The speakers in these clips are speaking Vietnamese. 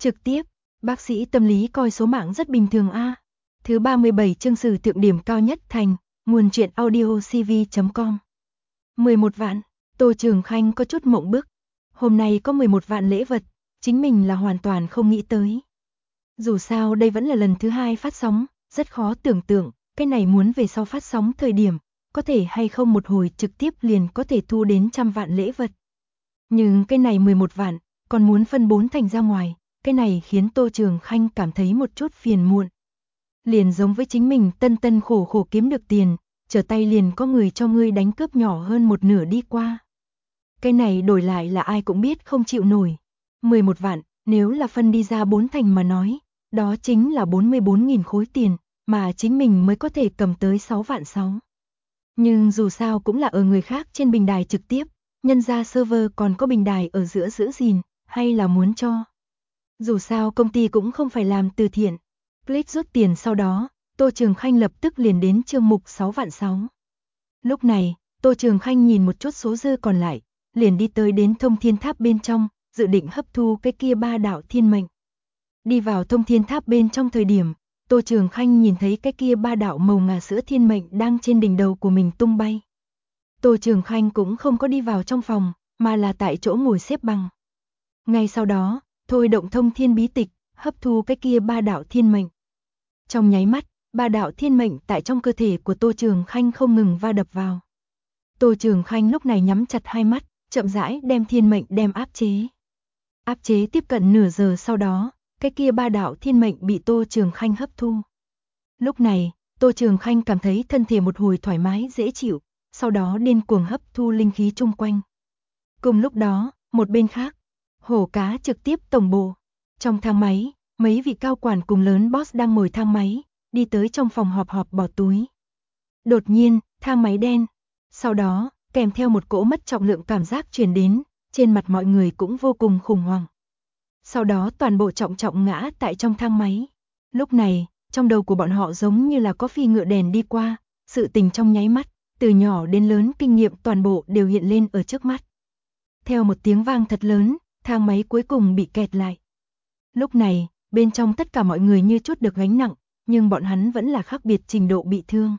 Trực tiếp, bác sĩ tâm lý coi số mạng rất bình thường a. Thứ 37 chương sử thượng điểm cao nhất thành, nguồn truyện audio cv.com. 11 vạn, Tô Trường Khanh có chút mộng bức. Hôm nay có 11 vạn lễ vật, chính mình là hoàn toàn không nghĩ tới. Dù sao đây vẫn là lần thứ 2 phát sóng, rất khó tưởng tượng, cái này muốn về sau phát sóng thời điểm, có thể hay không một hồi trực tiếp liền có thể thu đến 100 vạn lễ vật. Nhưng cái này 11 vạn, còn muốn phân 4 thành ra ngoài, cái này khiến Tô Trường Khanh cảm thấy một chút phiền muộn. Liền giống với chính mình tân tân khổ khổ kiếm được tiền, trở tay liền có người cho ngươi đánh cướp nhỏ hơn một nửa đi qua. Cái này đổi lại là ai cũng biết không chịu nổi. 11 vạn, nếu là phân đi ra 4 thành mà nói, đó chính là 44.000 khối tiền, mà chính mình mới có thể cầm tới 6 vạn 6. Nhưng dù sao cũng là ở người khác trên bình đài trực tiếp, nhân ra server còn có bình đài ở giữa giữ gìn, hay là muốn cho. Dù sao công ty cũng không phải làm từ thiện. Click rút tiền sau đó, Tô Trường Khanh lập tức liền đến chương mục 6 vạn 6. Lúc này, Tô Trường Khanh nhìn một chút số dư còn lại, liền đi tới đến thông thiên tháp bên trong, dự định hấp thu cái kia 3 đạo thiên mệnh. Đi vào thông thiên tháp bên trong thời điểm, Tô Trường Khanh nhìn thấy cái kia 3 đạo màu ngà sữa thiên mệnh đang trên đỉnh đầu của mình tung bay. Tô Trường Khanh cũng không có đi vào trong phòng, mà là tại chỗ ngồi xếp bằng. Ngay sau đó, thôi động thông thiên bí tịch, hấp thu cái kia 3 đạo thiên mệnh. Trong nháy mắt, 3 đạo thiên mệnh tại trong cơ thể của Tô Trường Khanh không ngừng va đập vào. Tô Trường Khanh lúc này nhắm chặt hai mắt, chậm rãi đem thiên mệnh đem áp chế. Áp chế tiếp cận nửa giờ sau đó, cái kia 3 đạo thiên mệnh bị Tô Trường Khanh hấp thu. Lúc này, Tô Trường Khanh cảm thấy thân thể một hồi thoải mái dễ chịu, sau đó điên cuồng hấp thu linh khí chung quanh. Cùng lúc đó, một bên khác, hổ cá trực tiếp tổng bộ. Trong thang máy, mấy vị cao quản cùng lớn boss đang ngồi thang máy, đi tới trong phòng họp bỏ túi. Đột nhiên, thang máy đen. Sau đó, kèm theo một cỗ mất trọng lượng cảm giác truyền đến, trên mặt mọi người cũng vô cùng khủng hoảng. Sau đó toàn bộ trọng ngã tại trong thang máy. Lúc này, trong đầu của bọn họ giống như là có phi ngựa đèn đi qua, sự tình trong nháy mắt, từ nhỏ đến lớn kinh nghiệm toàn bộ đều hiện lên ở trước mắt. Theo một tiếng vang thật lớn, thang máy cuối cùng bị kẹt lại. Lúc này, bên trong tất cả mọi người như chút được gánh nặng, nhưng bọn hắn vẫn là khác biệt trình độ bị thương.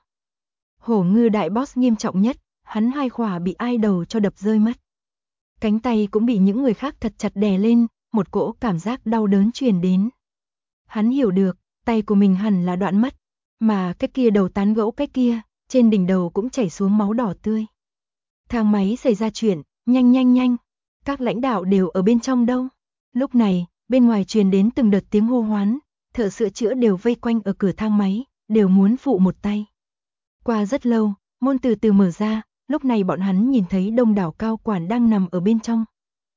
Hổ ngư đại boss nghiêm trọng nhất, hắn 2 khỏa bị ai đầu cho đập rơi mất. Cánh tay cũng bị những người khác thật chặt đè lên, một cỗ cảm giác đau đớn truyền đến. Hắn hiểu được, tay của mình hẳn là đoạn mất, mà cái kia đầu tán gẫu cái kia, trên đỉnh đầu cũng chảy xuống máu đỏ tươi. Thang máy xảy ra chuyện, nhanh, các lãnh đạo đều ở bên trong đâu. Lúc này, bên ngoài truyền đến từng đợt tiếng hô hoán, thợ sửa chữa đều vây quanh ở cửa thang máy, đều muốn phụ một tay. Qua rất lâu, môn từ từ mở ra, lúc này bọn hắn nhìn thấy đông đảo cao quản đang nằm ở bên trong.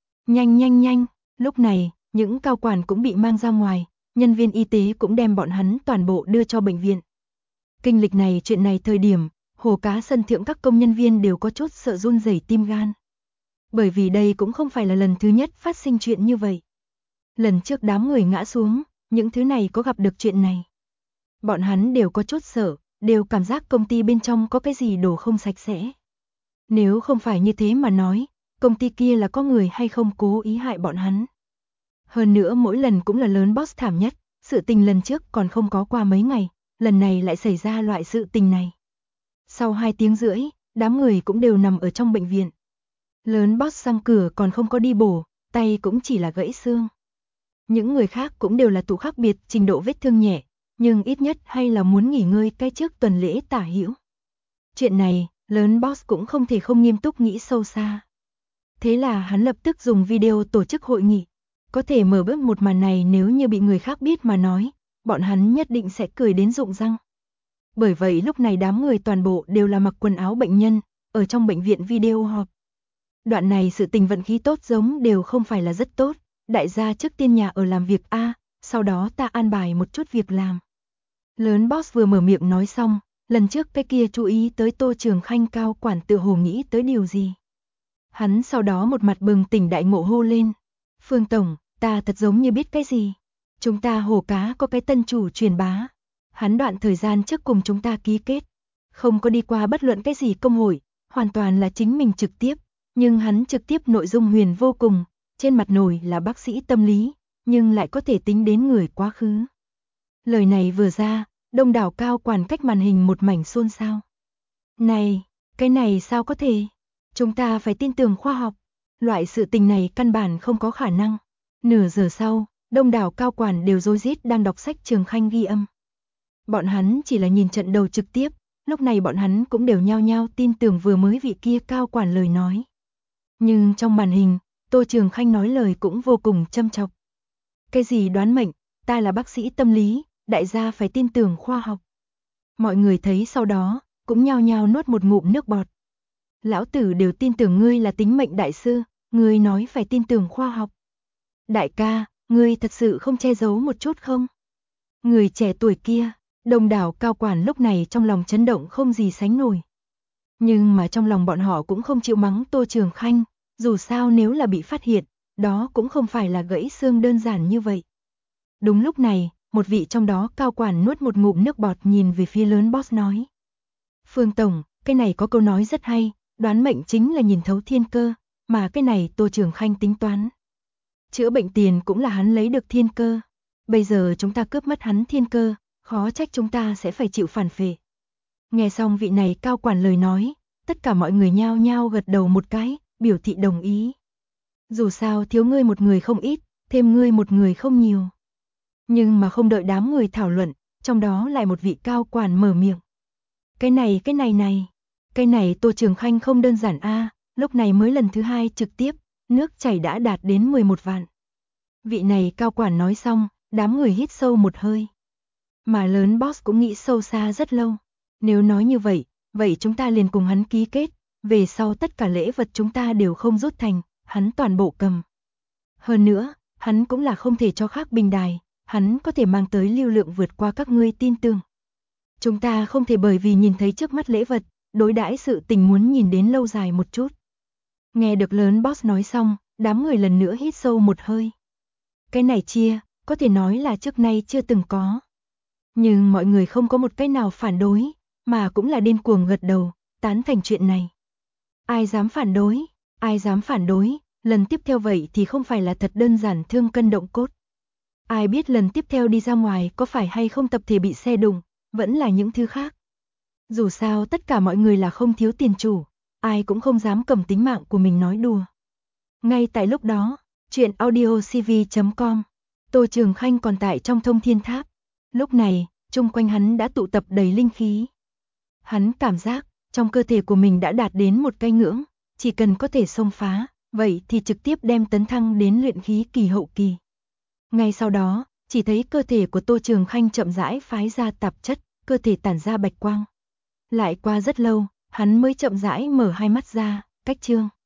Nhanh, lúc này, những cao quản cũng bị mang ra ngoài, nhân viên y tế cũng đem bọn hắn toàn bộ đưa cho bệnh viện. Kinh lịch này chuyện này thời điểm, hồ cá sân thượng các công nhân viên đều có chút sợ run rẩy tim gan. Bởi vì đây cũng không phải là lần thứ nhất phát sinh chuyện như vậy. Lần trước đám người ngã xuống, những thứ này có gặp được chuyện này. Bọn hắn đều có chút sợ, đều cảm giác công ty bên trong có cái gì đồ không sạch sẽ. Nếu không phải như thế mà nói, công ty kia là có người hay không cố ý hại bọn hắn. Hơn nữa mỗi lần cũng là lớn boss thảm nhất, sự tình lần trước còn không có qua mấy ngày, lần này lại xảy ra loại sự tình này. Sau 2 tiếng rưỡi, đám người cũng đều nằm ở trong bệnh viện. Lớn boss răng cửa còn không có đi bổ, tay cũng chỉ là gãy xương. Những người khác cũng đều là tụ khác biệt trình độ vết thương nhẹ, nhưng ít nhất hay là muốn nghỉ ngơi cái trước tuần lễ tả hữu. Chuyện này, lớn boss cũng không thể không nghiêm túc nghĩ sâu xa. Thế là hắn lập tức dùng video tổ chức hội nghị. Có thể mở bước một màn này nếu như bị người khác biết mà nói, bọn hắn nhất định sẽ cười đến rụng răng. Bởi vậy lúc này đám người toàn bộ đều là mặc quần áo bệnh nhân, ở trong bệnh viện video họp. Đoạn này sự tình vận khí tốt giống đều không phải là rất tốt, đại gia trước tiên nhà ở làm việc A, sau đó ta an bài một chút việc làm. Lớn boss vừa mở miệng nói xong, lần trước cái kia chú ý tới Tô Trường Khanh cao quản tự hồ nghĩ tới điều gì. Hắn sau đó một mặt bừng tỉnh đại ngộ hô lên. Phương Tổng, ta thật giống như biết cái gì. Chúng ta hồ cá có cái tân chủ truyền bá. Hắn đoạn thời gian trước cùng chúng ta ký kết. Không có đi qua bất luận cái gì công hội, hoàn toàn là chính mình trực tiếp. Nhưng hắn trực tiếp nội dung huyền vô cùng, trên mặt nổi là bác sĩ tâm lý, nhưng lại có thể tính đến người quá khứ. Lời này vừa ra, đông đảo cao quản cách màn hình một mảnh xôn xao. Này, cái này sao có thể? Chúng ta phải tin tưởng khoa học. Loại sự tình này căn bản không có khả năng. Nửa giờ sau, đông đảo cao quản đều rối rít đang đọc sách Trường Khanh ghi âm. Bọn hắn chỉ là nhìn trận đầu trực tiếp, lúc này bọn hắn cũng đều nhao nhao tin tưởng vừa mới vị kia cao quản lời nói. Nhưng trong màn hình, Tô Trường Khanh nói lời cũng vô cùng châm chọc. Cái gì đoán mệnh, ta là bác sĩ tâm lý, đại gia phải tin tưởng khoa học. Mọi người thấy sau đó, cũng nhao nhao nuốt một ngụm nước bọt. Lão tử đều tin tưởng ngươi là tính mệnh đại sư, ngươi nói phải tin tưởng khoa học. Đại ca, ngươi thật sự không che giấu một chút không? Người trẻ tuổi kia, đông đảo cao quản lúc này trong lòng chấn động không gì sánh nổi. Nhưng mà trong lòng bọn họ cũng không chịu mắng Tô Trường Khanh, dù sao nếu là bị phát hiện, đó cũng không phải là gãy xương đơn giản như vậy. Đúng lúc này, một vị trong đó cao quản nuốt một ngụm nước bọt nhìn về phía lớn boss nói. Phương Tổng, cái này có câu nói rất hay, đoán mệnh chính là nhìn thấu thiên cơ, mà cái này Tô Trường Khanh tính toán. Chữa bệnh tiền cũng là hắn lấy được thiên cơ. Bây giờ chúng ta cướp mất hắn thiên cơ, khó trách chúng ta sẽ phải chịu phản phệ. Nghe xong vị này cao quản lời nói, tất cả mọi người nhao nhao gật đầu một cái, biểu thị đồng ý. Dù sao thiếu ngươi một người không ít, thêm ngươi một người không nhiều. Nhưng mà không đợi đám người thảo luận, trong đó lại một vị cao quản mở miệng. Cái này Tô Trường Khanh không đơn giản a, lúc này mới lần thứ 2 trực tiếp, nước chảy đã đạt đến 11 vạn. Vị này cao quản nói xong, đám người hít sâu một hơi. Mà lớn boss cũng nghĩ sâu xa rất lâu. Nếu nói như vậy, vậy chúng ta liền cùng hắn ký kết, về sau tất cả lễ vật chúng ta đều không rút thành, hắn toàn bộ cầm. Hơn nữa, hắn cũng là không thể cho khác bình đài, hắn có thể mang tới lưu lượng vượt qua các ngươi tin tưởng. Chúng ta không thể bởi vì nhìn thấy trước mắt lễ vật, đối đãi sự tình muốn nhìn đến lâu dài một chút. Nghe được lớn boss nói xong, đám người lần nữa hít sâu một hơi. Cái này chia, có thể nói là trước nay chưa từng có. Nhưng mọi người không có một cái nào phản đối, mà cũng là điên cuồng gật đầu, tán thành chuyện này. Ai dám phản đối, ai dám phản đối, lần tiếp theo vậy thì không phải là thật đơn giản thương cân động cốt. Ai biết lần tiếp theo đi ra ngoài có phải hay không tập thể bị xe đụng, vẫn là những thứ khác. Dù sao tất cả mọi người là không thiếu tiền chủ, ai cũng không dám cầm tính mạng của mình nói đùa. Ngay tại lúc đó, chuyện audiocv.com, Tô Trường Khanh còn tại trong Thông Thiên Tháp. Lúc này, chung quanh hắn đã tụ tập đầy linh khí. Hắn cảm giác, trong cơ thể của mình đã đạt đến một cái ngưỡng, chỉ cần có thể xông phá, vậy thì trực tiếp đem tấn thăng đến luyện khí kỳ hậu kỳ. Ngay sau đó, chỉ thấy cơ thể của Tô Trường Khanh chậm rãi phái ra tạp chất, cơ thể tản ra bạch quang. Lại qua rất lâu, hắn mới chậm rãi mở hai mắt ra, cách chương.